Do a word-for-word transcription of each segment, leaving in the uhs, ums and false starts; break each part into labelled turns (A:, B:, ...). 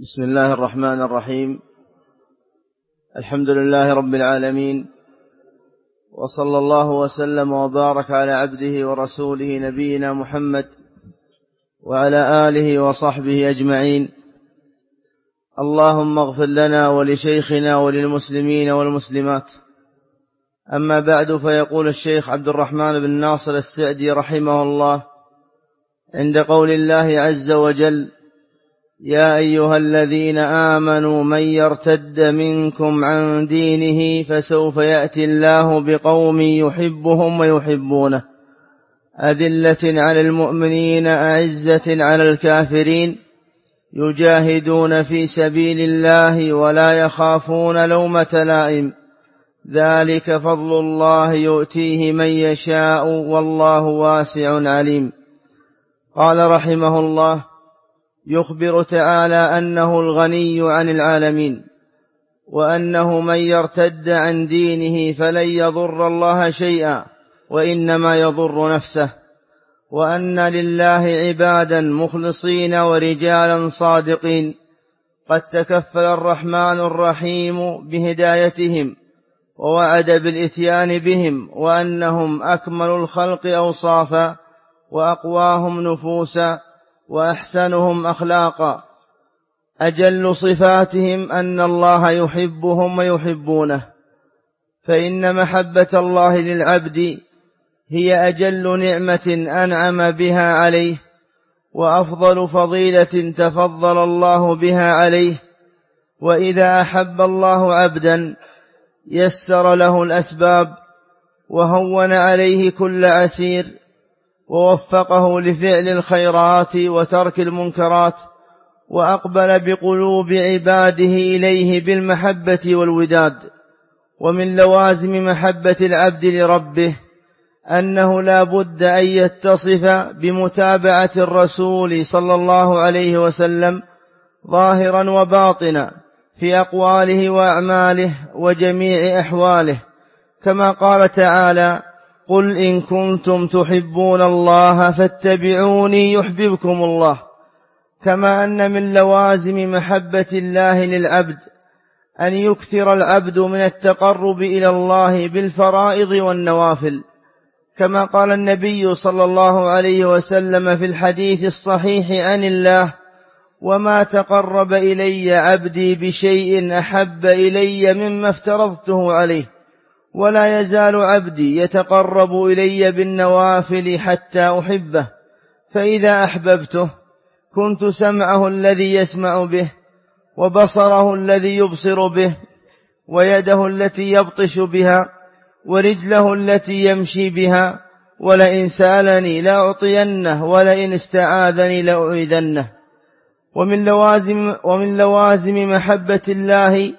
A: بسم الله الرحمن الرحيم. الحمد لله رب العالمين، وصلى الله وسلم وبارك على عبده ورسوله نبينا محمد وعلى آله وصحبه أجمعين. اللهم اغفر لنا ولشيخنا وللمسلمين والمسلمات. أما بعد، فيقول الشيخ عبد الرحمن بن ناصر السعدي رحمه الله عند قول الله عز وجل: يا أيها الذين آمنوا من يرتد منكم عن دينه فسوف يأتي الله بقوم يحبهم ويحبونه أذلة على المؤمنين أعزة على الكافرين يجاهدون في سبيل الله ولا يخافون لومة لائم ذلك فضل الله يؤتيه من يشاء والله واسع عليم. قال رحمه الله: يخبر تعالى أنه الغني عن العالمين، وأنه من يرتد عن دينه فلن يضر الله شيئا وإنما يضر نفسه، وأن لله عبادا مخلصين ورجالا صادقين قد تكفل الرحمن الرحيم بهدايتهم ووعد بالإتيان بهم، وأنهم أكمل الخلق أوصافا وأقواهم نفوسا وأحسنهم أخلاقا. أجل صفاتهم أن الله يحبهم ويحبونه، فإن محبة الله للعبد هي أجل نعمة أنعم بها عليه، وأفضل فضيلة تفضل الله بها عليه. وإذا أحب الله عبدا يسر له الأسباب وهون عليه كل عسير، ووفقه لفعل الخيرات وترك المنكرات، وأقبل بقلوب عباده إليه بالمحبة والوداد. ومن لوازم محبة العبد لربه أنه لا بد أن يتصف بمتابعة الرسول صلى الله عليه وسلم ظاهرا وباطنا في أقواله وأعماله وجميع أحواله، كما قال تعالى: قل إن كنتم تحبون الله فاتبعوني يحببكم الله. كما أن من لوازم محبة الله للعبد أن يكثر العبد من التقرب إلى الله بالفرائض والنوافل، كما قال النبي صلى الله عليه وسلم في الحديث الصحيح عن الله: وما تقرب إلي عبدي بشيء أحب إلي مما افترضته عليه، ولا يزال عبدي يتقرب إلي بالنوافل حتى أحبه، فإذا أحببته كنت سمعه الذي يسمع به، وبصره الذي يبصر به، ويده التي يبطش بها، ورجله التي يمشي بها، ولئن سألني لأعطينه، ولئن استعاذني لأعيذنه. ومن لوازم, ومن لوازم محبة الله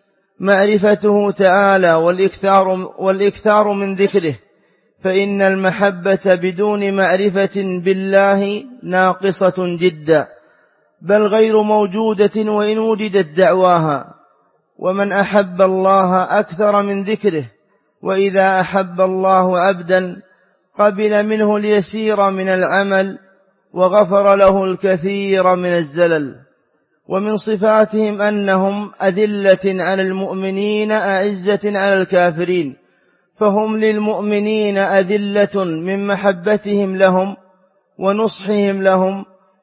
A: معرفته تعالى والإكثار, والإكثار من ذكره، فإن المحبة بدون معرفة بالله ناقصة جدا، بل غير موجودة وإن وجدت دعواها. ومن أحب الله أكثر من ذكره، وإذا أحب الله عبدا قبل منه اليسير من العمل وغفر له الكثير من الزلل. ومن صفاتهم أنهم أذلة على المؤمنين أعزة على الكافرين، فهم للمؤمنين أذلة من محبتهم لهم ونصحهم لهم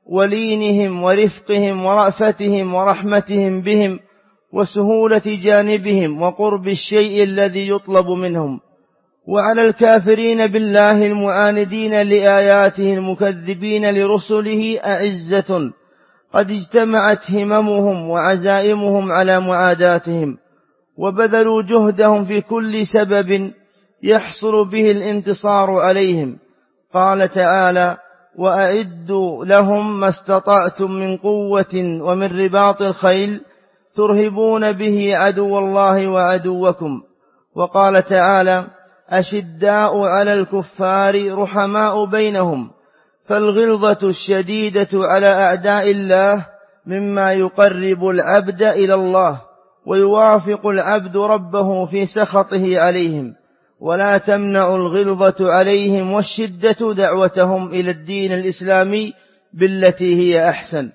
A: ولينهم ورفقهم ورأفتهم ورحمتهم بهم وسهولة جانبهم وقرب الشيء الذي يطلب منهم. وعلى الكافرين بالله المعاندين لآياته المكذبين لرسله أعزة قد اجتمعت هممهم وعزائمهم على معاداتهم، وبذلوا جهدهم في كل سبب يحصل به الانتصار عليهم. قال تعالى: وأعدوا لهم ما استطعتم من قوة ومن رباط الخيل ترهبون به عدو الله وعدوكم. وقال تعالى: أشداء على الكفار رحماء بينهم، فالغلظة الشديدة على أعداء الله مما يقرب العبد إلى الله ويوافق العبد ربه في سخطه عليهم، ولا تمنع الغلظة عليهم والشدة دعوتهم إلى الدين الإسلامي بالتي هي أحسن،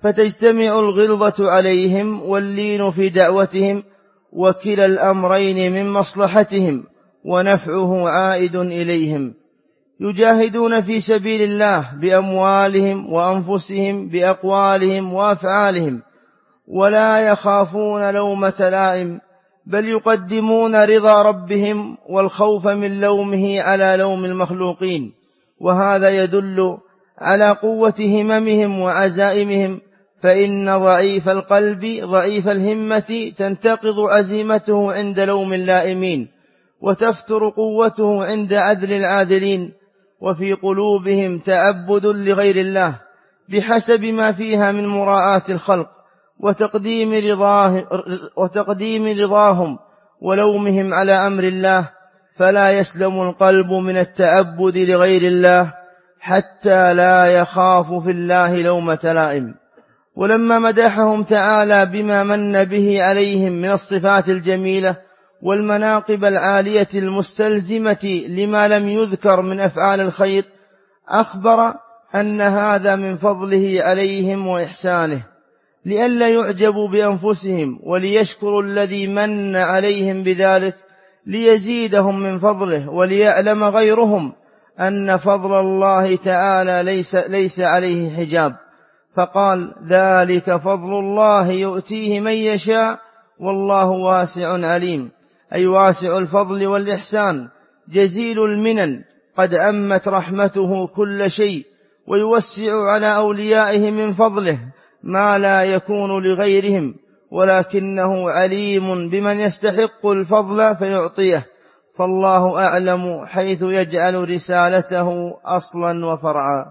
A: فتجتمع الغلظة عليهم واللين في دعوتهم، وكلا الأمرين من مصلحتهم ونفعه عائد إليهم. يجاهدون في سبيل الله بأموالهم وأنفسهم بأقوالهم وأفعالهم، ولا يخافون لومة لائم، بل يقدمون رضا ربهم والخوف من لومه على لوم المخلوقين. وهذا يدل على قوة هممهم وعزائمهم، فإن ضعيف القلب ضعيف الهمة تنتقض عزيمته عند لوم اللائمين، وتفتر قوته عند عدل العادلين. وفي قلوبهم تعبد لغير الله بحسب ما فيها من مراعاة الخلق وتقديم, رضاه وتقديم رضاهم ولومهم على أمر الله، فلا يسلم القلب من التعبد لغير الله حتى لا يخاف في الله لومة لائم. ولما مدحهم تعالى بما من به عليهم من الصفات الجميلة والمناقب العالية المستلزمة لما لم يذكر من أفعال الخير، أخبر أن هذا من فضله عليهم وإحسانه، لئلا يعجبوا بأنفسهم وليشكروا الذي من عليهم بذلك ليزيدهم من فضله، وليعلم غيرهم أن فضل الله تعالى ليس, ليس عليه حجاب. فقال: ذلك فضل الله يؤتيه من يشاء والله واسع عليم، أي واسع الفضل والإحسان جزيل المنن، قد عمت رحمته كل شيء، ويوسع على أوليائه من فضله ما لا يكون لغيرهم، ولكنه عليم بمن يستحق الفضل فيعطيه، فالله أعلم حيث يجعل رسالته أصلا وفرعا.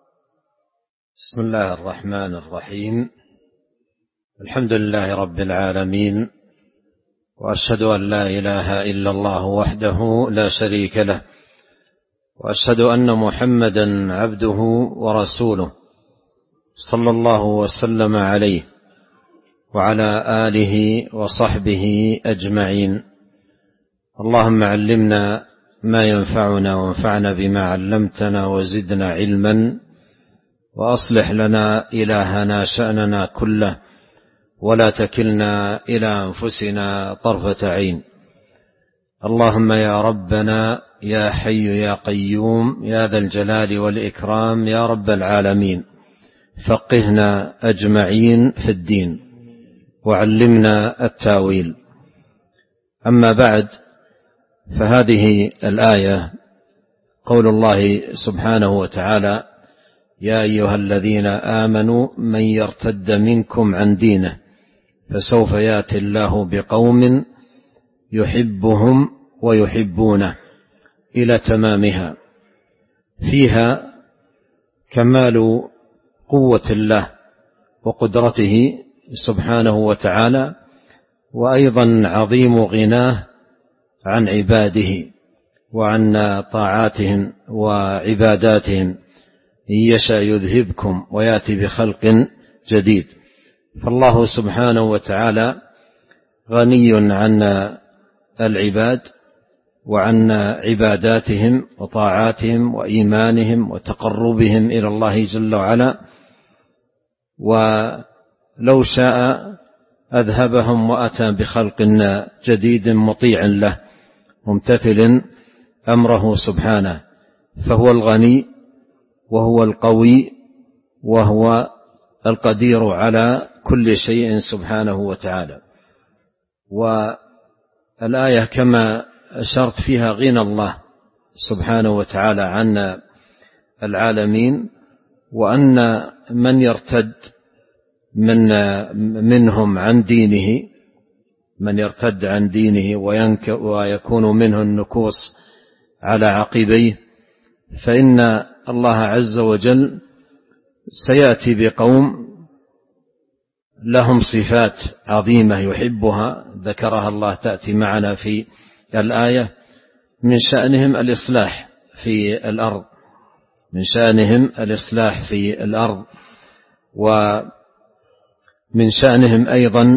B: بسم الله الرحمن الرحيم. الحمد لله رب العالمين، وأشهد أن لا إله إلا الله وحده لا شريك له، وأشهد أن محمدا عبده ورسوله، صلى الله وسلم عليه وعلى آله وصحبه أجمعين. اللهم علمنا ما ينفعنا وانفعنا بما علمتنا وزدنا علما، وأصلح لنا إلهنا شأننا كله، ولا تكلنا إلى أنفسنا طرفة عين. اللهم يا ربنا يا حي يا قيوم يا ذا الجلال والإكرام يا رب العالمين، فقهنا أجمعين في الدين وعلمنا التاويل. أما بعد، فهذه الآية قول الله سبحانه وتعالى: يا أيها الذين آمنوا من يرتد منكم عن دينه فسوف يأتي الله بقوم يحبهم ويحبونه إلى تمامها، فيها كمال قوة الله وقدرته سبحانه وتعالى، وأيضا عظيم غناه عن عباده وعن طاعاتهم وعباداتهم، إن يشاء يذهبكم ويأتي بخلق جديد. فالله سبحانه وتعالى غني عن العباد وعن عباداتهم وطاعاتهم وإيمانهم وتقربهم إلى الله جل وعلا، ولو شاء أذهبهم وأتى بخلق جديد مطيع له ممتثل أمره سبحانه. فهو الغني وهو القوي وهو القدير على كل شيء سبحانه وتعالى. والآية كما أشرت فيها غنى الله سبحانه وتعالى عن العالمين، وأن من يرتد من منهم عن دينه من يرتد عن دينه ويكون منه النكوص على عقبيه، فإن الله عز وجل سيأتي بقوم لهم صفات عظيمة يحبها ذكرها الله تأتي معنا في الآية، من شأنهم الإصلاح في الأرض من شأنهم الإصلاح في الأرض ومن شأنهم أيضا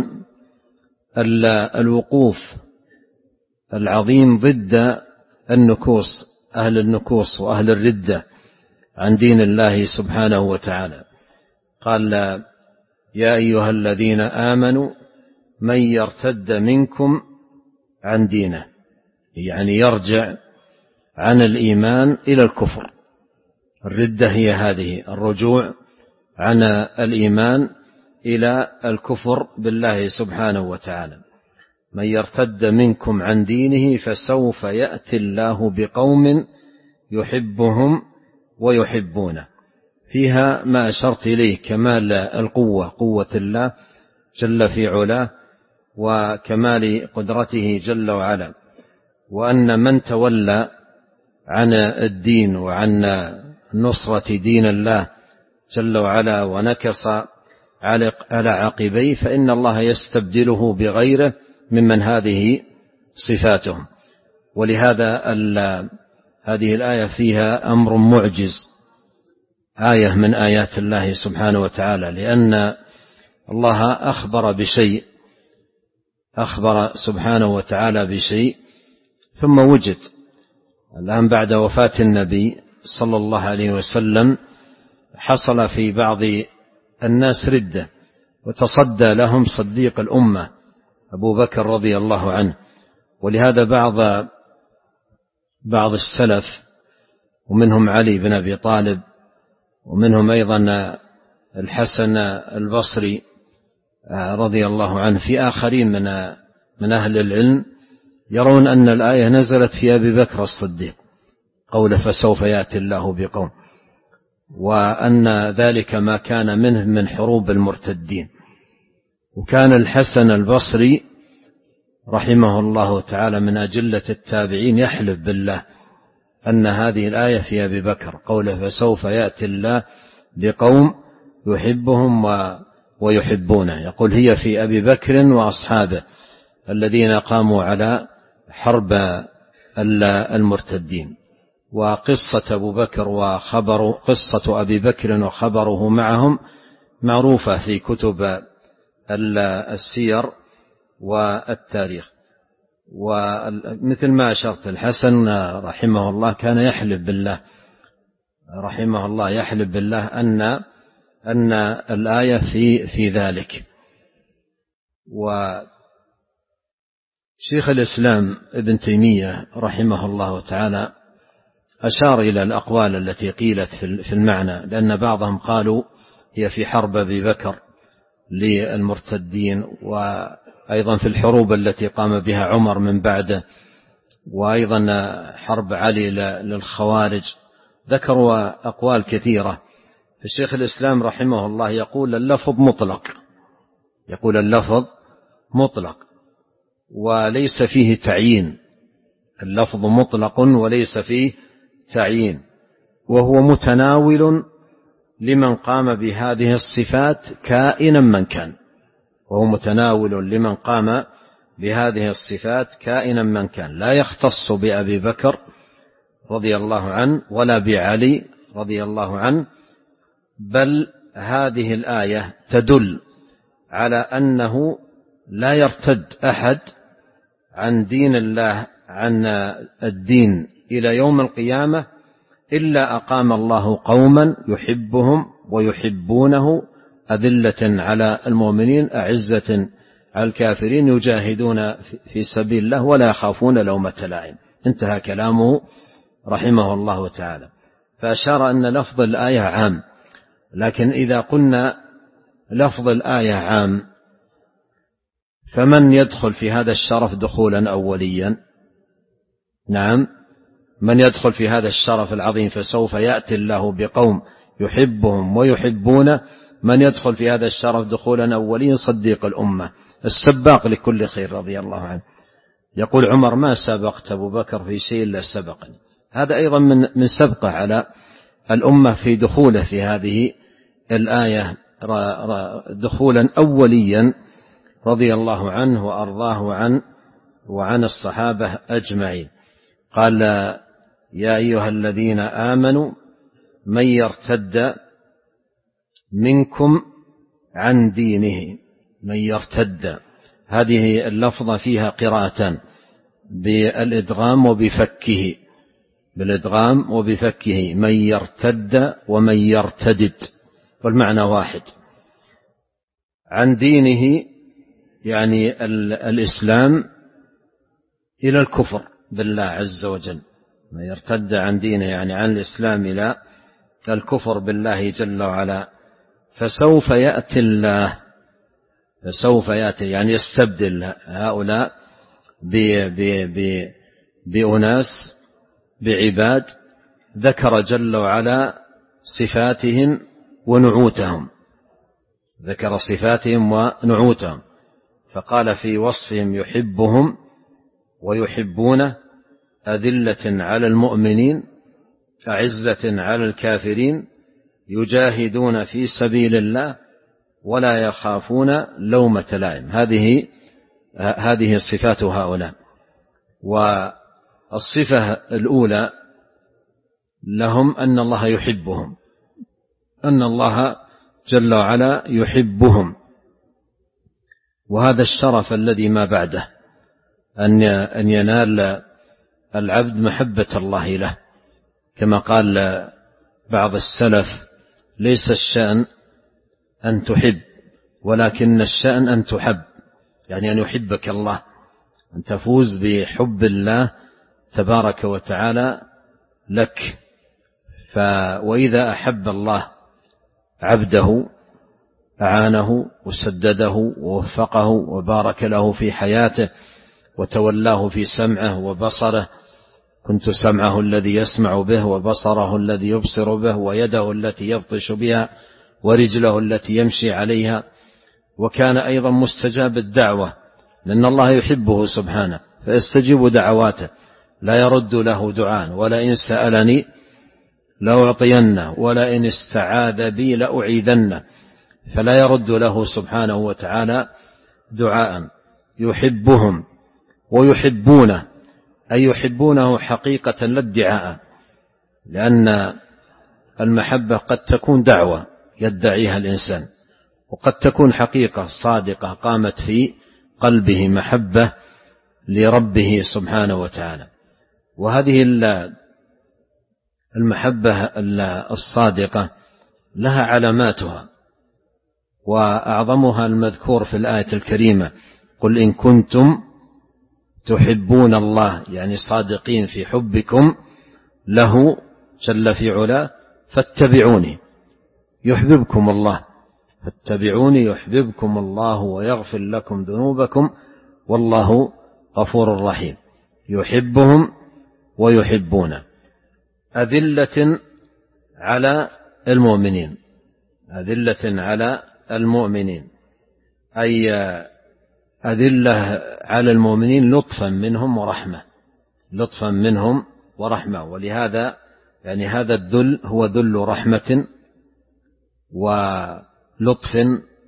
B: الوقوف العظيم ضد النكوص أهل النكوص وأهل الردة عن دين الله سبحانه وتعالى. قال يا أيها الذين آمنوا من يرتد منكم عن دينه، يعني يرجع عن الإيمان إلى الكفر. الردة هي هذه، الرجوع عن الإيمان إلى الكفر بالله سبحانه وتعالى. من يرتد منكم عن دينه فسوف يأتي الله بقوم يحبهم ويحبونه. فيها ما أشرت إليه، كمال القوة، قوة الله جل في علاه وكمال قدرته جل وعلا، وأن من تولى عن الدين وعن نصرة دين الله جل وعلا ونكص على عقبيه فإن الله يستبدله بغيره ممن هذه صفاتهم. ولهذا هذه الآية فيها أمر معجز، آية من آيات الله سبحانه وتعالى، لأن الله أخبر بشيء، أخبر سبحانه وتعالى بشيء ثم وجد. الآن بعد وفاة النبي صلى الله عليه وسلم حصل في بعض الناس ردة، وتصدى لهم صديق الأمة أبو بكر رضي الله عنه. ولهذا بعض بعض السلف، ومنهم علي بن أبي طالب، ومنهم أيضا الحسن البصري رضي الله عنه، في آخرين من من أهل العلم يرون أن الآية نزلت في أبي بكر الصديق، قول فسوف يأتي الله بقوم، وأن ذلك ما كان منه من حروب المرتدين. وكان الحسن البصري رحمه الله تعالى من أجلة التابعين يحلف بالله أن هذه الآية في أبي بكر، قوله فسوف يأتي الله بقوم يحبهم ويحبونه، يقول هي في أبي بكر وأصحابه الذين قاموا على حرب المرتدين. وقصة أبو بكر وخبر قصة أبي بكر وخبره معهم معروفة في كتب السير والتاريخ. ومثل ما أشرت، الحسن رحمه الله كان يحلف بالله رحمه الله يحلف بالله أن أن الآية في في ذلك. وشيخ الإسلام ابن تيمية رحمه الله تعالى أشار إلى الأقوال التي قيلت في المعنى، لأن بعضهم قالوا هي في حرب أبي بكر للمرتدين، وأيضا في الحروب التي قام بها عمر من بعده، وأيضا حرب علي للخوارج. ذكروا أقوال كثيرة. الشيخ الإسلام رحمه الله يقول اللفظ مطلق، يقول اللفظ مطلق وليس فيه تعيين، اللفظ مطلق وليس فيه تعيين، وهو متناول لمن قام بهذه الصفات كائنا من كان، وهو متناول لمن قام بهذه الصفات كائنا من كان، لا يختص بأبي بكر رضي الله عنه ولا بعلي رضي الله عنه، بل هذه الآية تدل على أنه لا يرتد أحد عن دين الله عن الدين إلى يوم القيامة إلا أقام الله قوما يحبهم ويحبونه أذلة على المؤمنين أعزة على الكافرين يجاهدون في سبيل الله ولا يخافون لومة لائم. انتهى كلامه رحمه الله تعالى. فأشار أن لفظ الآية عام، لكن إذا قلنا لفظ الآية عام فمن يدخل في هذا الشرف دخولا أوليا؟ نعم، من يدخل في هذا الشرف العظيم فسوف يأتي الله بقوم يحبهم ويحبونه؟ من يدخل في هذا الشرف دخولا أوليا؟ صديق الأمة السباق لكل خير رضي الله عنه. يقول عمر ما سبقت أبو بكر في شيء إلا سبقني. هذا أيضا من من سبقه على الأمة في دخوله في هذه الآية دخولا أوليا رضي الله عنه وأرضاه عن وعن الصحابة أجمعين. قال يا أيها الذين آمنوا من يرتد منكم عن دينه، من يرتد، هذه اللفظة فيها قراءتان، بالإدغام وبفكه، بالإدغام وبفكه، من يرتد ومن يرتدد، والمعنى واحد. عن دينه يعني الإسلام إلى الكفر بالله عز وجل، ما يرتد عن دينه يعني عن الإسلام إلى الكفر بالله جل وعلا، فسوف يأتي الله فسوف يأتي يعني يستبدل هؤلاء بأناس بعباد ذكر جل وعلا صفاتهم ونعوتهم ذكر صفاتهم ونعوتهم فقال في وصفهم يحبهم ويحبونه أذلة على المؤمنين أعزة على الكافرين يجاهدون في سبيل الله ولا يخافون لومة لائم. هذه هذه صفات هؤلاء. والصفة الأولى لهم أن الله يحبهم، أن الله جل وعلا يحبهم، وهذا الشرف الذي ما بعده أن ينال العبد محبة الله له، كما قال بعض السلف ليس الشأن أن تحب ولكن الشأن أن تحب، يعني أن يحبك الله، أن تفوز بحب الله تبارك وتعالى لك. ف وإذا أحب الله عبده أعانه وسدده ووفقه وبارك له في حياته وتولاه في سمعه وبصره، كنت سمعه الذي يسمع به وبصره الذي يبصر به ويده التي يبطش بها ورجله التي يمشي عليها. وكان أيضا مستجاب الدعوة لأن الله يحبه سبحانه فيستجيب دعواته، لا يرد له دعاء، ولئن سألني لأعطينه ولئن استعاذ بي لأعيذنه، فلا يرد له سبحانه وتعالى دعاء. يحبهم ويحبونه أي يحبونه حقيقة لا ادعاء، لأن المحبة قد تكون دعوة يدعيها الإنسان، وقد تكون حقيقة صادقة قامت في قلبه محبة لربه سبحانه وتعالى. وهذه المحبة الصادقة لها علاماتها، وأعظمها المذكور في الآية الكريمة قل إن كنتم تحبون الله، يعني صادقين في حبكم له جل في علا فاتبعوني يحببكم الله، فاتبعوني يحببكم الله ويغفر لكم ذنوبكم والله غفور رحيم. يحبهم ويحبونه. أذلة على المؤمنين، أذلة على المؤمنين أي أذلة على المؤمنين لطفا منهم ورحمة، لطفا منهم ورحمة. ولهذا يعني هذا الذل هو ذل رحمة ولطف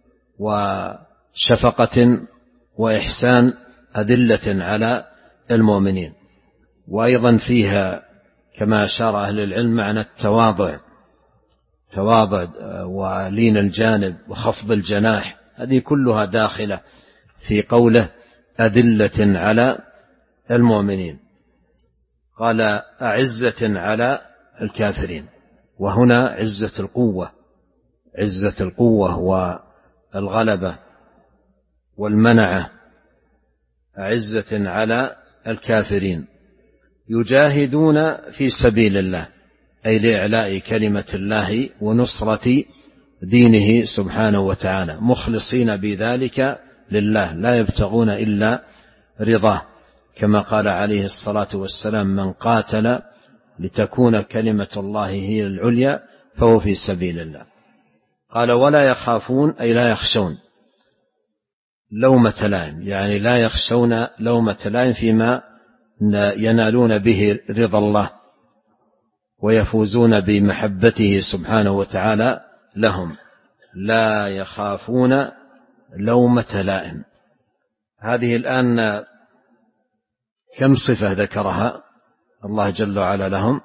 B: وشفقة وإحسان، أذلة على المؤمنين. وأيضا فيها كما أشار أهل العلم معنى التواضع، تواضع ولين الجانب وخفض الجناح، هذه كلها داخلة في قوله أذلة على المؤمنين. قال أعزة على الكافرين، وهنا عزة القوة، عزة القوة والغلبة والمنعة، أعزة على الكافرين. يجاهدون في سبيل الله أي لإعلاء كلمة الله ونصرة دينه سبحانه وتعالى، مخلصين بذلك لله لا يبتغون إلا رضاه، كما قال عليه الصلاة والسلام من قاتل لتكون كلمة الله هي العليا فهو في سبيل الله. قال ولا يخافون أي لا يخشون لومة لائم، يعني لا يخشون لومة لائم فيما ينالون به رضا الله ويفوزون بمحبته سبحانه وتعالى لهم. لا يخافون لومة لائم. هذه الآن كم صفة ذكرها الله جل وعلا لهم؟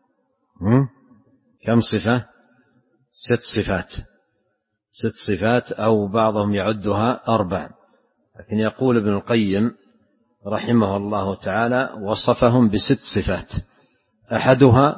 B: كم صفة؟ ست صفات، ست صفات أو بعضهم يعدها أربع، لكن يقول ابن القيم رحمه الله تعالى وصفهم بست صفات. أحدها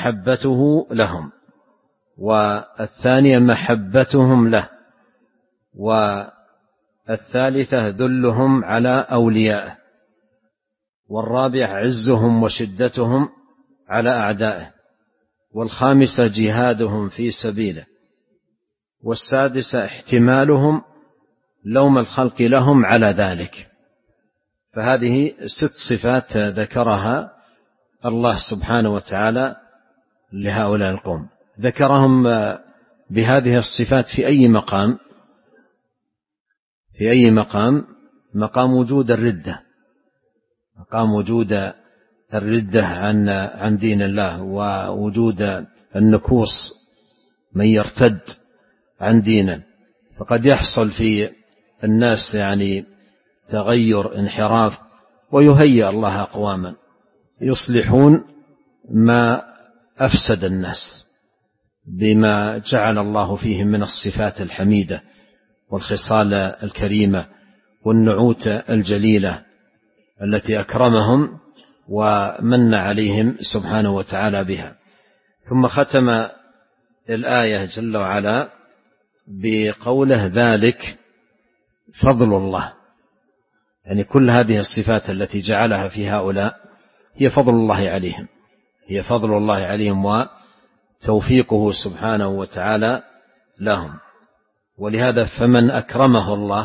B: محبته لهم، والثانية محبتهم له، والثالثة ذلهم على أوليائه، والرابعة عزهم وشدتهم على أعدائه، والخامسة جهادهم في سبيله، والسادسة احتمالهم لوم الخلق لهم على ذلك. فهذه ست صفات ذكرها الله سبحانه وتعالى لهؤلاء القوم. ذكرهم بهذه الصفات في أي مقام؟ في أي مقام؟ مقام وجود الردة، مقام وجود الردة عن عن دين الله، ووجود النكوص من يرتد عن دينه. فقد يحصل في الناس يعني تغير، انحراف، ويهيئ الله أقواما يصلحون ما أفسد الناس بما جعل الله فيهم من الصفات الحميدة والخصال الكريمة والنعوت الجليلة التي أكرمهم ومن عليهم سبحانه وتعالى بها. ثم ختم الآية جل وعلا بقوله ذلك فضل الله، يعني كل هذه الصفات التي جعلها في هؤلاء هي فضل الله عليهم، هي فضل الله عليهم وتوفيقه سبحانه وتعالى لهم. ولهذا فمن أكرمه الله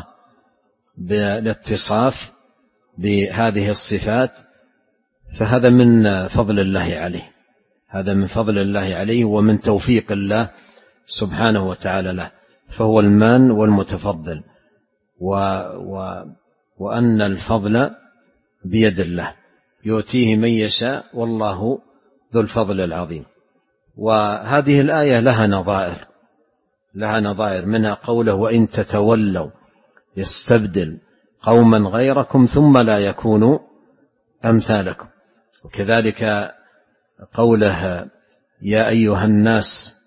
B: بالاتصاف بهذه الصفات فهذا من فضل الله عليه، هذا من فضل الله عليه ومن توفيق الله سبحانه وتعالى له، فهو المان والمتفضل، و و وأن الفضل بيد الله يؤتيه من يشاء والله ذو الفضل العظيم. وهذه الآية لها نظائر، لها نظائر منها قوله وإن تتولوا يستبدل قوما غيركم ثم لا يكونوا أمثالكم. وكذلك قوله يا أيها الناس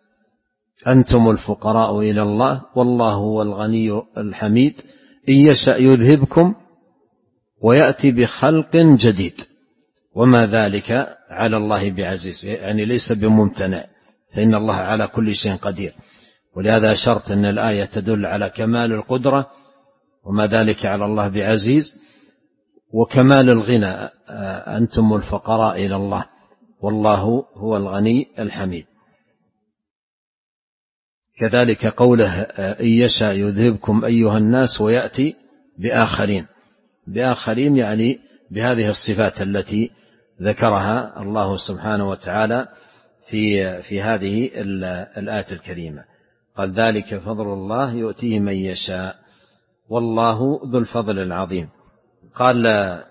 B: أنتم الفقراء إلى الله والله هو الغني الحميد إن يشأ يذهبكم ويأتي بخلق جديد وما ذلك على الله بعزيز، يعني ليس بممتنع، فإن الله على كل شيء قدير. ولهذا أشرت أن الآية تدل على كمال القدرة وما ذلك على الله بعزيز، وكمال الغنى أنتم الفقراء إلى الله والله هو الغني الحميد. كذلك قوله إن يشاء يذهبكم أيها الناس ويأتي بآخرين، بآخرين يعني بهذه الصفات التي ذكرها الله سبحانه وتعالى في في هذه الآية الكريمة. قال ذلك فضل الله يؤتيه من يشاء والله ذو الفضل العظيم. قال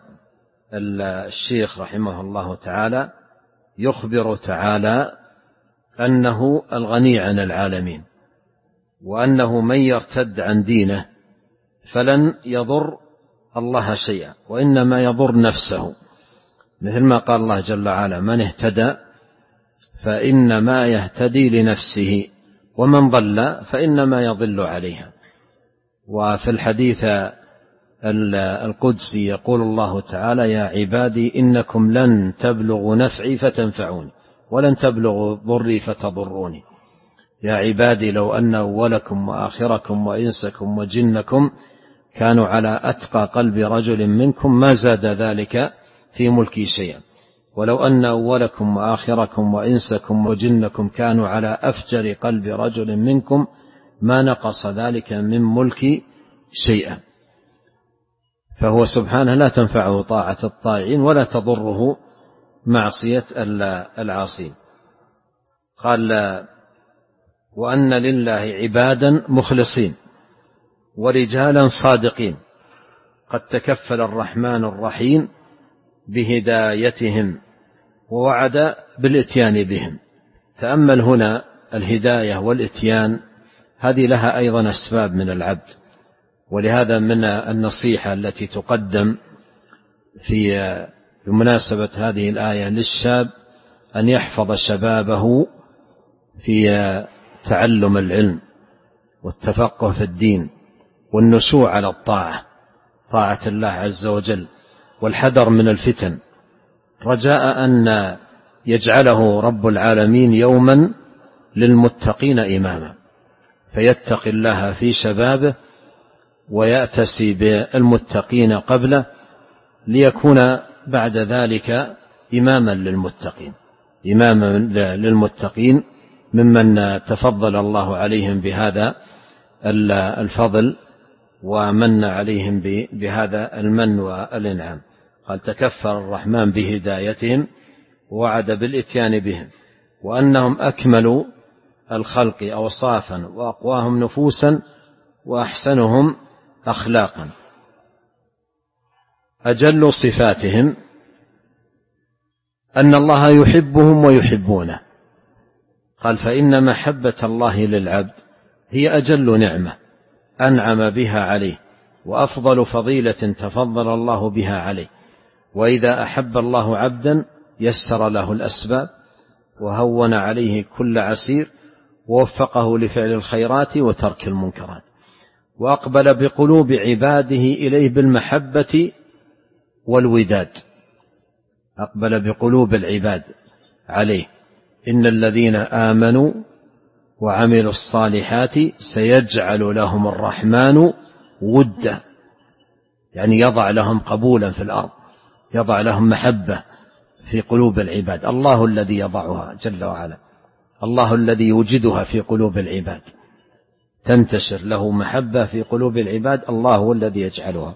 B: الشيخ رحمه الله تعالى يخبر تعالى أنه الغني عن العالمين، وأنه من يرتد عن دينه فلن يضر الله شيئا وإنما يضر نفسه، مثل ما قال الله جل وعلا من اهتدى فإنما يهتدي لنفسه ومن ضل فإنما يضل عليها. وفي الحديث القدسي يقول الله تعالى يا عبادي إنكم لن تبلغوا نفعي فتنفعوني ولن تبلغوا ضري فتضروني. يا عبادي لو أن أولكم وآخركم وإنسكم وجنكم كانوا على أتقى قلب رجل منكم ما زاد ذلك في ملكي شيئا، ولو أن أولكم وآخركم وإنسكم وجنكم كانوا على أفجر قلب رجل منكم ما نقص ذلك من ملكي شيئا. فهو سبحانه لا تنفعه طاعة الطائعين ولا تضره معصية العاصين. قال وأن لله عبادا مخلصين ورجالا صادقين قد تكفل الرحمن الرحيم بهدايتهم ووعد بالإتيان بهم. تأمل هنا الهداية والإتيان هذه لها أيضا أسباب من العبد، ولهذا من النصيحة التي تقدم في بمناسبة هذه الآية للشاب أن يحفظ شبابه في تعلم العلم والتفقه في الدين والنشوع على الطاعة، طاعة الله عز وجل، والحذر من الفتن، رجاء أن يجعله رب العالمين يوما للمتقين إماما، فيتقي الله في شبابه ويأتسي بالمتقين قبله ليكون بعد ذلك إماما للمتقين إماما للمتقين ممن تفضل الله عليهم بهذا الفضل ومن عليهم بهذا المن والإنعام. قال تكفر الرحمن بهدايتهم ووعد بالإتيان بهم وأنهم أكملوا الخلق أوصافا وأقواهم نفوسا وأحسنهم أخلاقا. أجل صفاتهم أن الله يحبهم ويحبونه. قال فإن محبة الله للعبد هي أجل نعمة أنعم بها عليه وأفضل فضيلة تفضل الله بها عليه. وإذا أحب الله عبدا يسر له الأسباب وهون عليه كل عسير ووفقه لفعل الخيرات وترك المنكرات وأقبل بقلوب عباده إليه بالمحبة والوداد. أقبل بقلوب العباد عليه. إن الذين آمنوا وعملوا الصالحات سيجعل لهم الرحمن ودا، يعني يضع لهم قبولا في الأرض، يضع لهم محبة في قلوب العباد. الله الذي يضعها جل وعلا، الله الذي يوجدها في قلوب العباد، تنتشر له محبة في قلوب العباد، الله هو الذي يجعلها.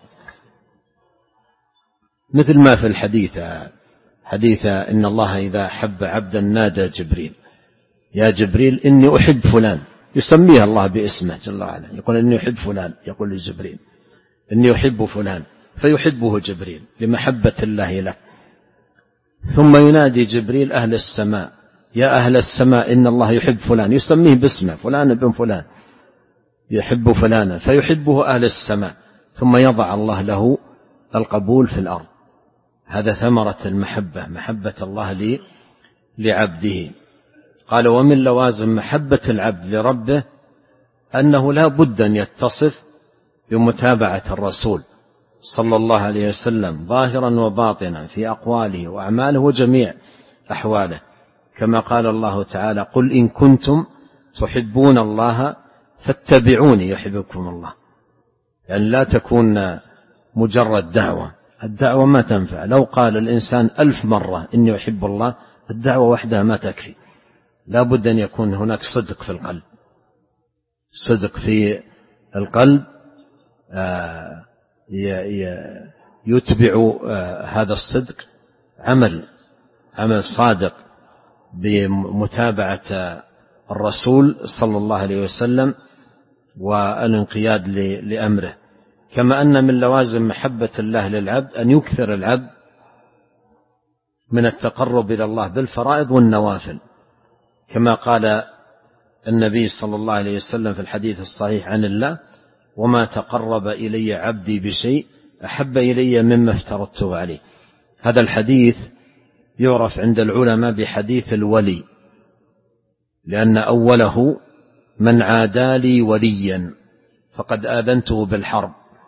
B: مثل ما في الحديث حديث إن الله إذا حب عبدا نادى جبريل يا جبريل إني أحب فلان، يسميه الله باسمه جل وعلا، يقول إني أحب فلان، يقول لجبريل إني أحب فلان فيحبه جبريل لمحبة الله له. ثم ينادي جبريل أهل السماء يا أهل السماء إن الله يحب فلان، يسميه باسمه فلان بن فلان يحب فلانا فيحبه أهل السماء، ثم يضع الله له القبول في الأرض. هذا ثمرة المحبة، محبة الله لي لعبده. قال ومن لوازم محبة العبد لربه أنه لا بد أن يتصف بمتابعة الرسول صلى الله عليه وسلم ظاهرا وباطنا في أقواله وأعماله وجميع أحواله، كما قال الله تعالى قل إن كنتم تحبون الله فاتبعوني يحببكم الله. يعني لا تكون مجرد دعوة، الدعوة ما تنفع. لو قال الإنسان ألف مرة إني أحب الله الدعوة وحدها ما تكفي، لا بد أن يكون هناك صدق في القلب، صدق في القلب يتبع هذا الصدق عمل عمل صادق بمتابعة الرسول صلى الله عليه وسلم والانقياد لأمره. كما أن من لوازم محبة الله للعبد أن يكثر العبد من التقرب إلى الله بالفرائض والنوافل، كما قال النبي صلى الله عليه وسلم في الحديث الصحيح عن الله وما تقرب إلي عبدي بشيء أحب إلي مما افترضته عليه. هذا الحديث يعرف عند العلماء بحديث الولي، لأن أوله من عادى لي وليا فقد آذنته بالحرب،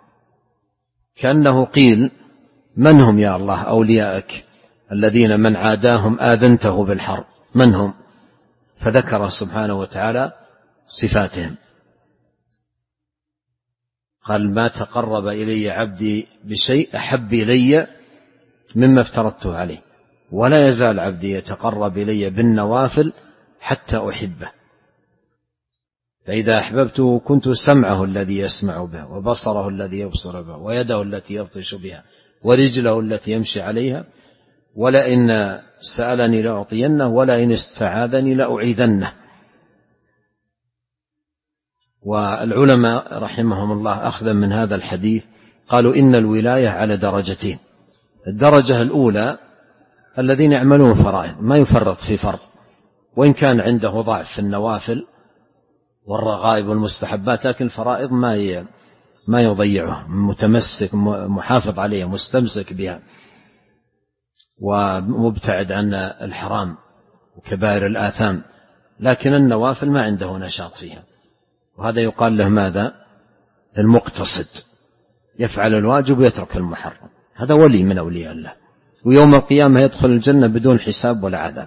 B: كأنه قيل من هم يا الله أولياءك الذين من عاداهم آذنته بالحرب، من هم؟ فذكر سبحانه وتعالى صفاتهم، قال ما تقرب إلي عبدي بشيء أحب إلي مما افترضته عليه، ولا يزال عبدي يتقرب إلي بالنوافل حتى أحبه، فإذا أحببته كنت سمعه الذي يسمع به وبصره الذي يبصر به ويده التي يبطش بها ورجله التي يمشي عليها، ولئن سألني لأعطينه ولئن استعاذني لأعيذنه. والعلماء رحمهم الله أخذا من هذا الحديث قالوا إن الولاية على درجتين. الدرجة الأولى الذين يعملون فرائض ما يفرط في فرض، وإن كان عنده ضعف في النوافل والرغائب والمستحبات، لكن الفرائض ما ما يضيعه، متمسك محافظ عليها مستمسك بها ومبتعد عن الحرام وكبائر الآثام، لكن النوافل ما عنده نشاط فيها، وهذا يقال له ماذا؟ المقتصد، يفعل الواجب ويترك المحرم، هذا ولي من أولياء الله، ويوم القيامة يدخل الجنة بدون حساب ولا عذاب،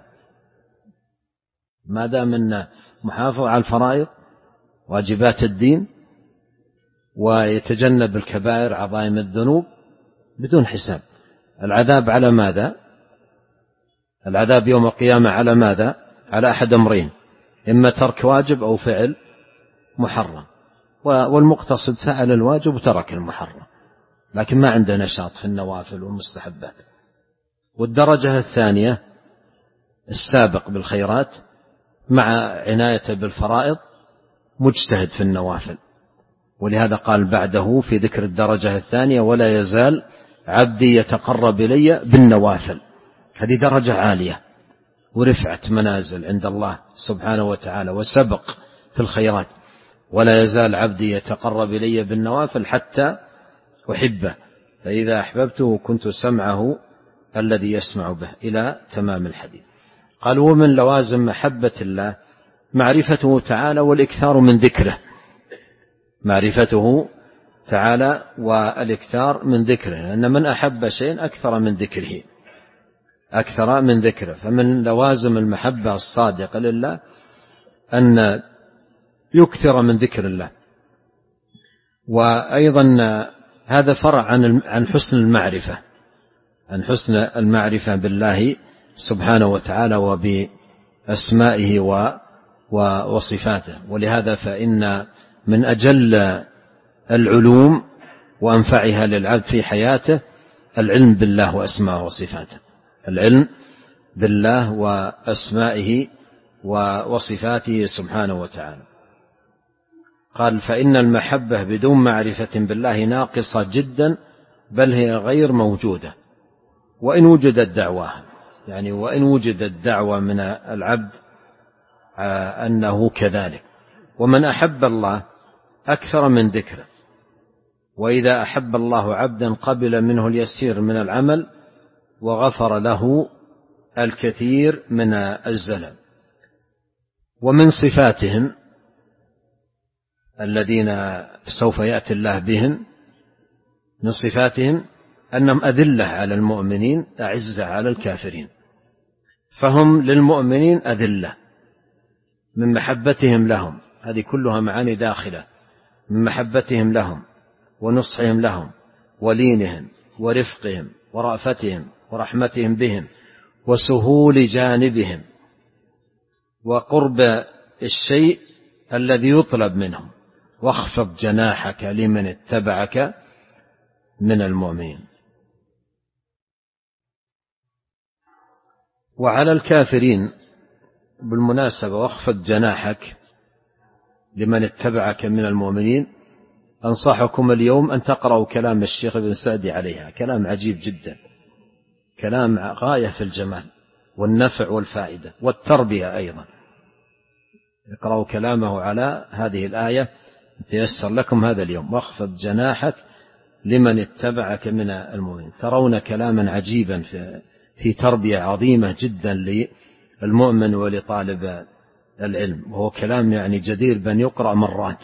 B: ما دام أنه محافظ على الفرائض واجبات الدين ويتجنب الكبائر عظائم الذنوب بدون حساب. العذاب على ماذا؟ العذاب يوم القيامة على ماذا؟ على أحد أمرين، إما ترك واجب أو فعل محرم، والمقتصد فعل الواجب وترك المحرم، لكن ما عنده نشاط في النوافل والمستحبات. والدرجة الثانية السابق بالخيرات مع عنايته بالفرائض مجتهد في النوافل، ولهذا قال بعده في ذكر الدرجة الثانية: ولا يزال عبدي يتقرب إلي بالنوافل. هذه درجة عالية ورفعة منازل عند الله سبحانه وتعالى وسبق في الخيرات. ولا يزال عبدي يتقرب إلي بالنوافل حتى أحبه، فإذا أحببته كنت سمعه الذي يسمع به، إلى تمام الحديث. قال: ومن لوازم محبة الله معرفته تعالى والإكثار من ذكره. معرفته تعالى والإكثار من ذكره، لأن من أحب شيء أكثر من ذكره أكثر من ذكره. فمن لوازم المحبة الصادقة لله أن يكثر من ذكر الله. وأيضا هذا فرع عن عن حسن المعرفة عن حسن المعرفة بالله سبحانه وتعالى وبأسمائه وصفاته. ولهذا فإن من أجل العلوم وأنفعها للعبد في حياته العلم بالله وأسمائه وصفاته، العلم بالله وأسمائه وصفاته سبحانه وتعالى. قال: فإن المحبة بدون معرفة بالله ناقصة جدا، بل هي غير موجودة، وإن وجدت دعواها، يعني وإن وجدت دعوة من العبد أنه كذلك. ومن أحب الله أكثر من ذكره، وإذا أحب الله عبدا قبل منه اليسير من العمل وغفر له الكثير من الزلل. ومن صفاتهم الذين سوف يأتي الله بهم، من صفاتهم أنهم أذلة على المؤمنين أعزة على الكافرين، فهم للمؤمنين أذلة من محبتهم لهم. هذه كلها معاني داخلة من محبتهم لهم ونصحهم لهم ولينهم ورفقهم ورأفتهم ورحمتهم بهم وسهول جانبهم وقرب الشيء الذي يطلب منهم، واخفض جناحك لمن اتبعك من المؤمنين. وعلى الكافرين بالمناسبة واخفض جناحك لمن اتبعك من المؤمنين، أنصحكم اليوم أن تقرأوا كلام الشيخ ابن سعدي عليها، كلام عجيب جدا، كلام غاية في الجمال والنفع والفائدة والتربية أيضا. اقرأوا كلامه على هذه الآية تيسر لكم هذا اليوم: واخفض جناحك لمن اتبعك من المؤمنين. ترون كلاما عجيبا في, في تربية عظيمة جدا للمؤمن ولطالب العلم، وهو كلام يعني جدير بأن يقرأ مرات.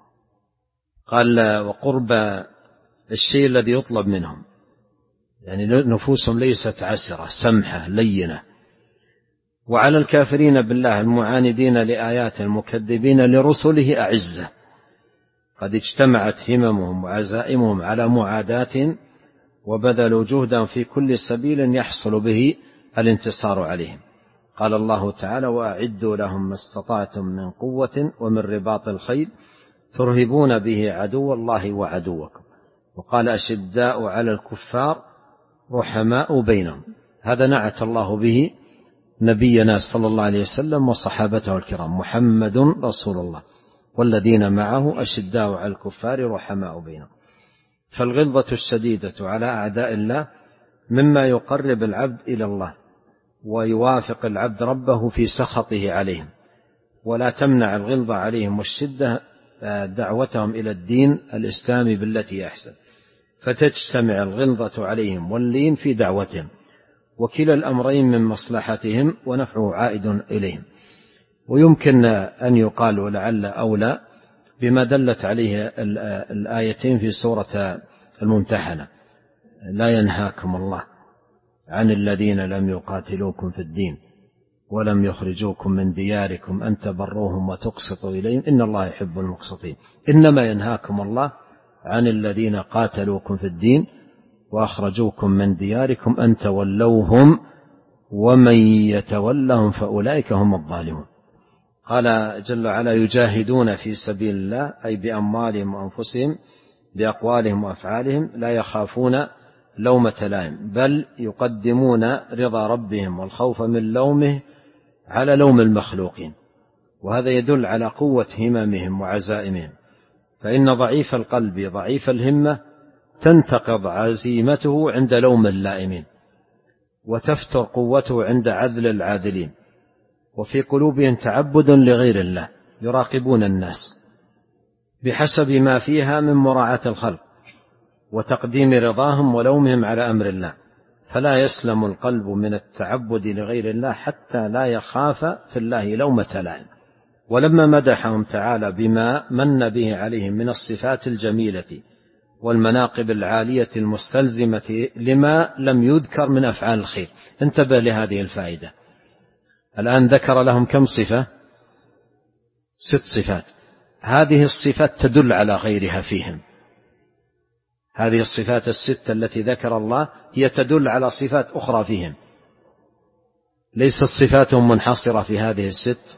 B: قال: وقرب الشيء الذي يطلب منهم، يعني نفوسهم ليست عسرة سمحة لينة. وعلى الكافرين بالله المعاندين لآيات المكذبين لرسله أعزة، قد اجتمعت هممهم وعزائمهم على معاداة وبذلوا جهدا في كل سبيل يحصل به الانتصار عليهم. قال الله تعالى: وأعدوا لهم ما استطعتم من قوة ومن رباط الخيل ترهبون به عدو الله وعدوكم. وقال: أشداء على الكفار رحماء بينهم. هذا نعت الله به نبينا صلى الله عليه وسلم وصحابته الكرام: محمد رسول الله والذين معه أشداء على الكفار رحماء بينهم. فالغلظة الشديدة على أعداء الله مما يقرب العبد إلى الله ويوافق العبد ربه في سخطه عليهم، ولا تمنع الغلظة عليهم والشدة دعوتهم إلى الدين الإسلامي بالتي أحسن، فتجتمع الغلظة عليهم واللين في دعوتهم، وكلا الأمرين من مصلحتهم ونفعه عائد إليهم. ويمكن أن يقال ولعل أولى بما دلت عليه الآيتين في سورة الممتحنة: لا ينهاكم الله عن الذين لم يقاتلوكم في الدين ولم يخرجوكم من دياركم أن تبروهم وتقسطوا إليهم إن الله يحب المقسطين. إنما ينهاكم الله عن الذين قاتلوكم في الدين وأخرجوكم من دياركم أن تولوهم ومن يتولهم فأولئك هم الظالمون. قال جل وعلا يجاهدون في سبيل الله أي بأموالهم وأنفسهم بأقوالهم وأفعالهم لا يخافون لومة لائم بل يقدمون رضا ربهم والخوف من لومه على لوم المخلوقين، وهذا يدل على قوة هممهم وعزائمهم، فإن ضعيف القلب ضعيف الهمة تنتقض عزيمته عند لوم اللائمين وتفتر قوته عند عذل العادلين، وفي قلوبهم تعبد لغير الله يراقبون الناس بحسب ما فيها من مراعاة الخلق وتقديم رضاهم ولومهم على أمر الله، فلا يسلم القلب من التعبد لغير الله حتى لا يخاف في الله لومة لائم. ولما مدحهم تعالى بما من به عليهم من الصفات الجميلة والمناقب العالية المستلزمة لما لم يذكر من أفعال الخير، انتبه لهذه الفائدة. الآن ذكر لهم كم صفة؟ ست صفات، هذه الصفات تدل على غيرها فيهم. هذه الصفات الست التي ذكر الله هي تدل على صفات أخرى فيهم، ليست صفاتهم منحصرة في هذه الست.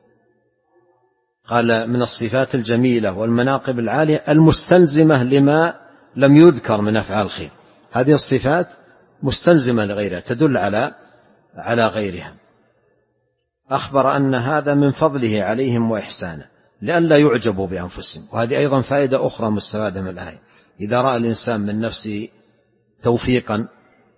B: قال من الصفات الجميلة والمناقب العالية المستلزمة لما لم يذكر من أفعال الخير، هذه الصفات مستلزمة لغيرها تدل على على غيرها. أخبر أن هذا من فضله عليهم وإحسانه لئلا يعجبوا بأنفسهم، وهذه أيضا فائدة أخرى مستفادة من الآية. إذا رأى الإنسان من نفسه توفيقا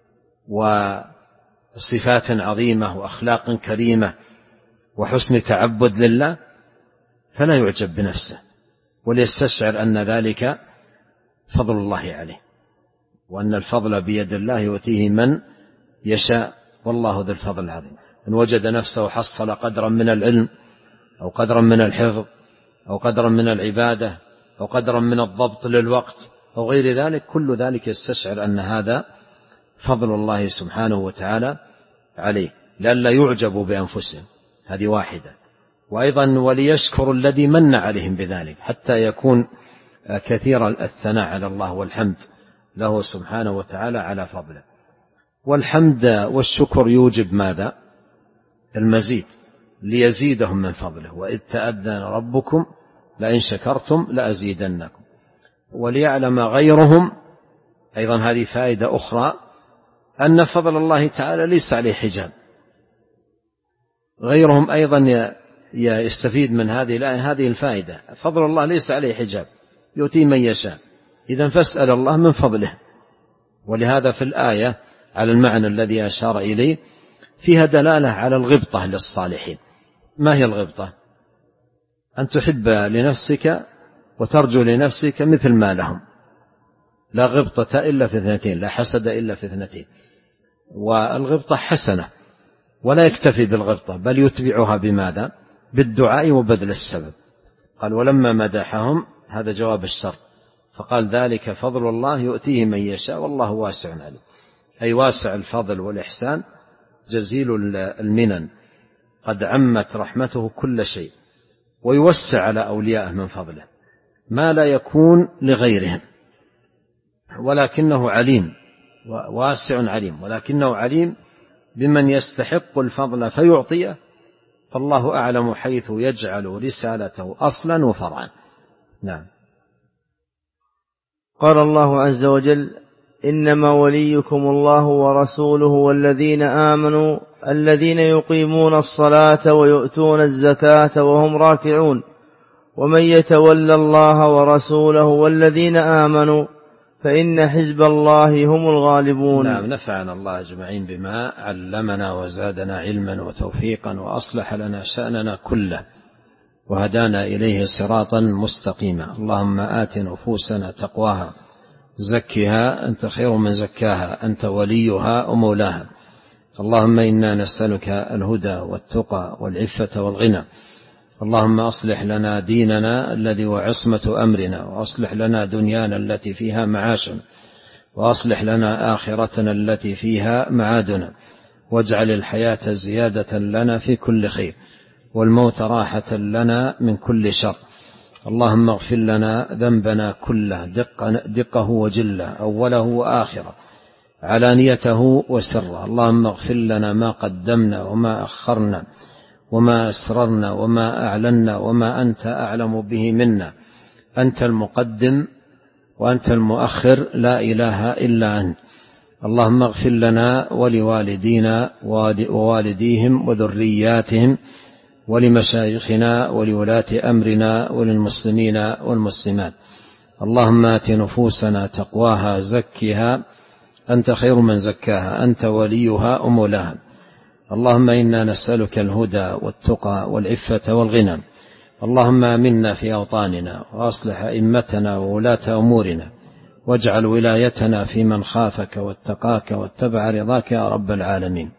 B: وصفات عظيمة وأخلاق كريمة وحسن تعبد لله فلا يعجب بنفسه وليستشعر أن ذلك فضل الله عليه، وأن الفضل بيد الله يؤتيه من يشاء والله ذو الفضل العظيم. إن وجد نفسه حصل قدرا من العلم أو قدرا من الحفظ أو قدرا من العبادة أو قدرا من الضبط للوقت أو غير ذلك، كل ذلك يستشعر أن هذا فضل الله سبحانه وتعالى عليه لئلا يعجبوا بأنفسهم. هذه واحدة. وأيضا وليشكروا الذي من عليهم بذلك حتى يكون كثير الثناء على الله والحمد له سبحانه وتعالى على فضله. والحمد والشكر يوجب ماذا؟ المزيد ليزيدهم من فضله، وإذ تأذن ربكم لئن شكرتم لأزيدنكم. وليعلم غيرهم أيضا هذه فائدة أخرى أن فضل الله تعالى ليس عليه حجاب. غيرهم أيضا يستفيد من هذه الآية هذه الفائدة، فضل الله ليس عليه حجاب يؤتي من يشاء، إذن فاسأل الله من فضله. ولهذا في الآية على المعنى الذي أشار إليه فيها دلالة على الغبطة للصالحين. ما هي الغبطة؟ أن تحب لنفسك وترجو لنفسك مثل ما لهم، لا غبطة إلا في اثنتين، لا حسد إلا في اثنتين. والغبطة حسنة ولا يكتفي بالغبطة بل يتبعها بماذا؟ بالدعاء وبذل السبب. قال ولما مدحهم هذا جواب الشرط، فقال ذلك فضل الله يؤتيه من يشاء والله واسع عليم، أي واسع الفضل والإحسان جزيل المنن، قد عمت رحمته كل شيء، ويوسع على أوليائه من فضله ما لا يكون لغيرهم، ولكنه عليم واسع عليم، ولكنه عليم بمن يستحق الفضل فيعطيه، فالله أعلم حيث يجعل رسالته أصلا وفرعا. نعم.
A: قال الله عز وجل إنما وليكم الله ورسوله والذين آمنوا الذين يقيمون الصلاة ويؤتون الزكاة وهم راكعون ومن يتولى الله ورسوله والذين آمنوا فإن حزب الله هم الغالبون.
B: نعم. نفعنا الله أجمعين بما علمنا وزادنا علما وتوفيقا وأصلح لنا شأننا كله وهدانا إليه صراطا مستقيما. اللهم آت نفوسنا تقواها زكها أنت خير من زكاها أنت وليها ومولاها. اللهم إنا نسألك الهدى والتقى والعفة والغنى. اللهم أصلح لنا ديننا الذي هو عصمة أمرنا، وأصلح لنا دنيانا التي فيها معاشنا، وأصلح لنا آخرتنا التي فيها معادنا، واجعل الحياة زيادة لنا في كل خير والموت راحة لنا من كل شر. اللهم اغفر لنا ذنبنا كله دقه وجله أوله وآخره علانيته وسره. اللهم اغفر لنا ما قدمنا وما أخرنا وما أسررنا وما أعلنا وما أنت أعلم به منا. أنت المقدم وأنت المؤخر، لا إله إلا أنت. اللهم اغفر لنا ولوالدينا ووالديهم وذرياتهم ولمشايخنا ولولاة أمرنا وللمسلمين والمسلمات. اللهم آت نفوسنا تقواها زكها أنت خير من زكاها أنت وليها ومولاها. اللهم إنا نسألك الهدى والتقى والعفة والغنى. اللهم آمنا في أوطاننا وأصلح أئمتنا وولاة أمورنا واجعل ولايتنا في من خافك واتقاك واتبع رضاك يا رب العالمين.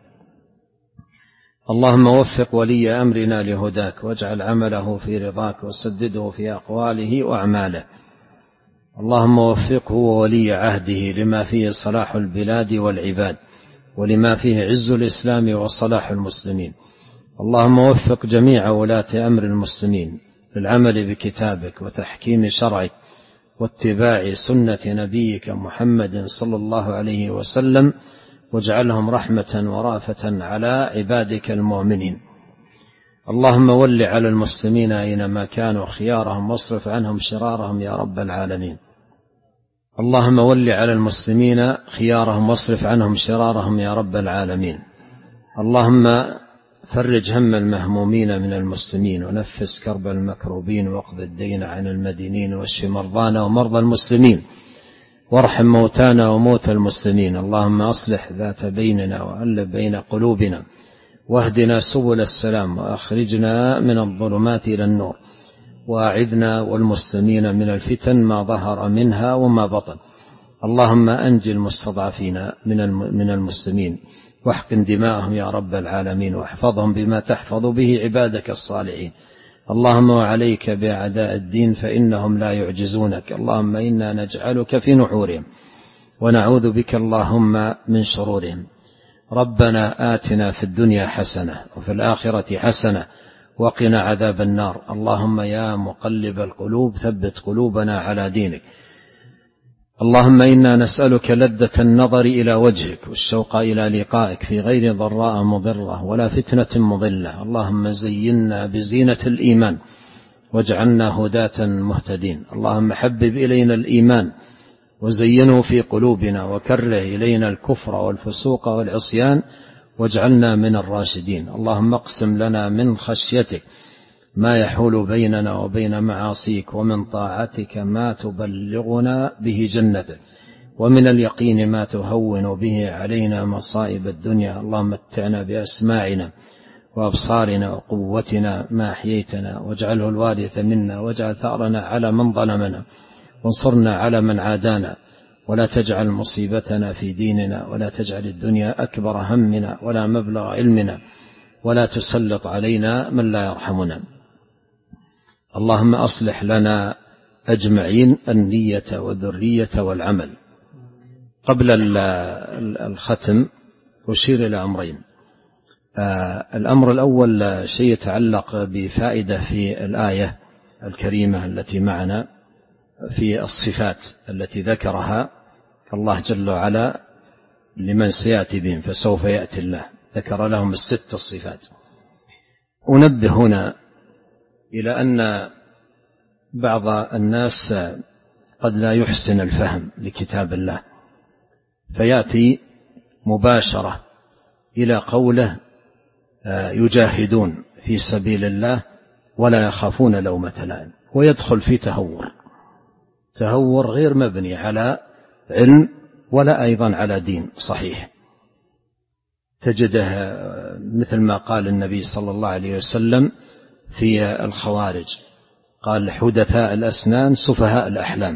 B: اللهم وفق ولي أمرنا لهداك واجعل عمله في رضاك وسدده في أقواله وأعماله. اللهم وفقه وولي عهده لما فيه صلاح البلاد والعباد ولما فيه عز الإسلام وصلاح المسلمين. اللهم وفق جميع ولاة أمر المسلمين للعمل بكتابك وتحكيم شرعك واتباع سنة نبيك محمد صلى الله عليه وسلم واجعلهم رحمة ورافة على عبادك المؤمنين. اللهم ول على المسلمين أينما كانوا خيارهم واصرف عنهم شرارهم يا رب العالمين. اللهم ول على المسلمين خيارهم واصرف عنهم شرارهم يا رب العالمين. اللهم فرج هم المهمومين من المسلمين ونفس كرب المكروبين واقض الدين عن المدينين واشف مرضانا ومرضى المسلمين وارحم موتانا وموتى المسلمين. اللهم أصلح ذات بيننا وألف بين قلوبنا واهدنا سبل السلام وأخرجنا من الظلمات إلى النور وأعذنا والمسلمين من الفتن ما ظهر منها وما بطن. اللهم أنجي المستضعفين من المسلمين واحقن دماءهم يا رب العالمين واحفظهم بما تحفظ به عبادك الصالحين. اللهم وعليك بأعداء الدين فإنهم لا يعجزونك. اللهم إنا نجعلك في نحورهم ونعوذ بك اللهم من شرورهم. ربنا آتنا في الدنيا حسنة وفي الآخرة حسنة وقنا عذاب النار. اللهم يا مقلب القلوب ثبت قلوبنا على دينك. اللهم إنا نسألك لذة النظر إلى وجهك والشوق إلى لقائك في غير ضراء مضرة ولا فتنة مضلة. اللهم زينا بزينة الإيمان واجعلنا هداة مهتدين. اللهم حبب إلينا الإيمان وزينه في قلوبنا وكره إلينا الكفر والفسوق والعصيان واجعلنا من الراشدين. اللهم اقسم لنا من خشيتك ما يحول بيننا وبين معاصيك ومن طاعتك ما تبلغنا به جنتك ومن اليقين ما تهون به علينا مصائب الدنيا. اللهم متعنا بأسماعنا وأبصارنا وقوتنا ما أحييتنا واجعله الوارث منا واجعل ثأرنا على من ظلمنا وانصرنا على من عادانا ولا تجعل مصيبتنا في ديننا ولا تجعل الدنيا أكبر همنا ولا مبلغ علمنا ولا تسلط علينا من لا يرحمنا. اللهم أصلح لنا أجمعين النية والذرية والعمل. قبل الختم أشير إلى أمرين. الأمر الأول شيء يتعلق بفائدة في الآية الكريمة التي معنا في الصفات التي ذكرها الله جل وعلا لمن سيأتي بهم فسوف يأتي الله، ذكر لهم الست الصفات. أنبه هنا إلى أن بعض الناس قد لا يحسن الفهم لكتاب الله فيأتي مباشرة إلى قوله يجاهدون في سبيل الله ولا يخافون لومة لائم، ويدخل في تهور تهور غير مبني على علم ولا أيضا على دين صحيح. تجده مثل ما قال النبي صلى الله عليه وسلم في الخوارج، قال حدثاء الأسنان سفهاء الأحلام،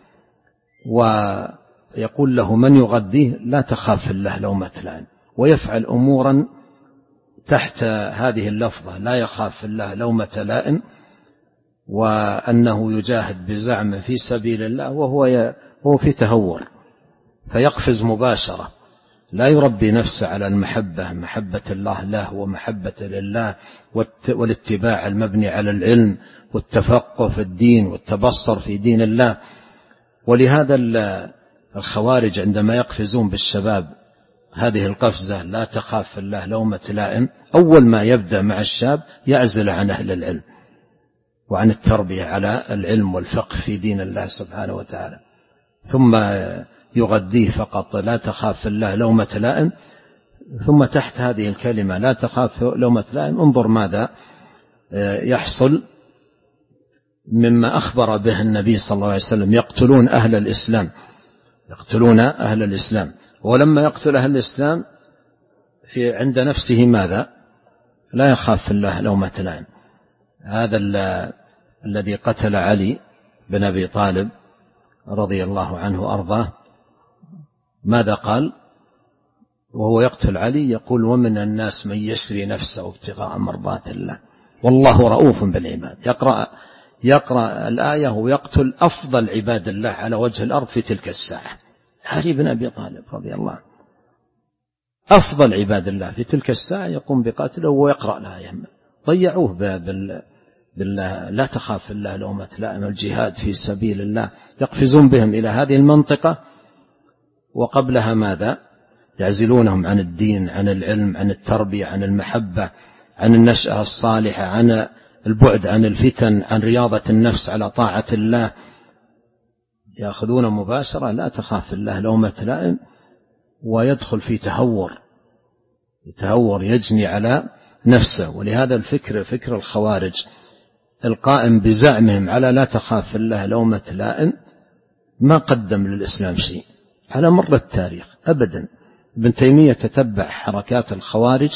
B: ويقول له من يغذيه لا تخاف الله لومة لائم، ويفعل أمورا تحت هذه اللفظة لا يخاف الله لومة لائم، وأنه يجاهد بزعم في سبيل الله وهو وهو في تهور، فيقفز مباشرة لا يربي نفسه على المحبة، محبة الله له ومحبة لله والاتباع المبني على العلم والتفقه في الدين والتبصر في دين الله. ولهذا الخوارج عندما يقفزون بالشباب هذه القفزة لا تخاف في الله لومة لائم، أول ما يبدأ مع الشاب يعزل عن أهل العلم وعن التربية على العلم والفقه في دين الله سبحانه وتعالى، ثم يغذيه فقط لا تخاف في الله لومة لائم، ثم تحت هذه الكلمة لا تخاف لومة لائم انظر ماذا يحصل مما أخبر به النبي صلى الله عليه وسلم: يقتلون أهل الإسلام، يقتلون أهل الإسلام. ولما يقتل أهل الإسلام في عند نفسه ماذا؟ لا يخاف في الله لومة لائم. هذا الذي قتل علي بن أبي طالب رضي الله عنه وأرضاه ماذا قال وهو يقتل علي؟ يقول: ومن الناس من يشري نفسه ابتغاء مرضات الله والله رؤوف بالعباد. يقرأ يقرأ الآية ويقتل أفضل عباد الله على وجه الأرض في تلك الساعة، علي بن أبي طالب رضي الله عنه، أفضل عباد الله في تلك الساعة يقوم بقتله ويقرأ الآية. ضيعوه بال بالله لا تخاف في الله لومة لائم، الجهاد في سبيل الله، يقفزون بهم إلى هذه المنطقة، وقبلها ماذا؟ يعزلونهم عن الدين، عن العلم، عن التربية، عن المحبة، عن النشأة الصالحة، عن البعد عن الفتن، عن رياضة النفس على طاعة الله. يأخذون مباشرة لا تخاف في الله لومة لائم، ويدخل في تهور تهور يجني على نفسه. ولهذا الفكر فكر الخوارج القائم بزعمهم على لا تخاف في الله لومة لائم ما قدم للإسلام شيء على مر التاريخ أبدا. ابن تيمية تتبع حركات الخوارج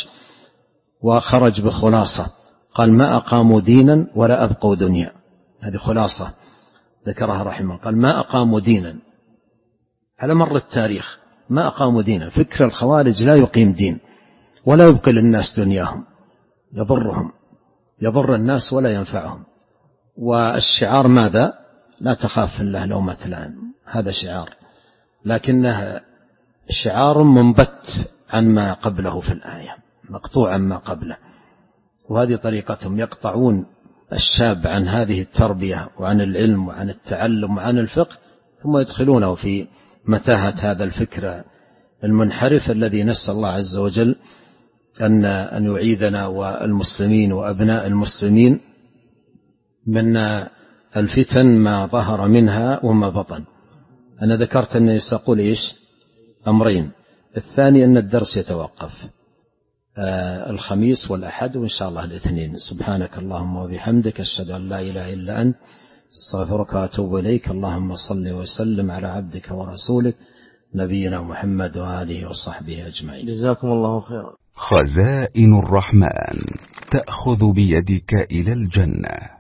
B: وخرج بخلاصة، قال: ما أقاموا دينا ولا أبقوا دنيا. هذه خلاصة ذكرها رحمه، قال: ما أقاموا دينا على مر التاريخ، ما أقاموا دينا. فكر الخوارج لا يقيم دين ولا يبقي للناس دنياهم، يضرهم يضر الناس ولا ينفعهم. والشعار ماذا؟ لا تخاف في الله لومة لائم. هذا شعار، لكنه شعار منبت عن ما قبله في الآية، مقطوع عن ما قبله. وهذه طريقتهم، يقطعون الشاب عن هذه التربية وعن العلم وعن التعلم وعن الفقه، ثم يدخلونه في متاهة هذا الفكر المنحرف الذي نسأل الله عز وجل أن أن يعيذنا والمسلمين وأبناء المسلمين من الفتن ما ظهر منها وما بطن. أنا ذكرت أني سأقول إيش؟ أمرين. الثاني أن الدرس يتوقف آه الخميس والأحد وإن شاء الله الاثنين. سبحانك اللهم وبحمدك، أشهد أن لا إله إلا أنت، استغفرك وأتوب إليك. اللهم صل وسلم على عبدك ورسولك نبينا محمد وآله وصحبه أجمعين.
A: جزاكم الله خيرا.
C: خزائن الرحمن تأخذ بيدك إلى الجنة.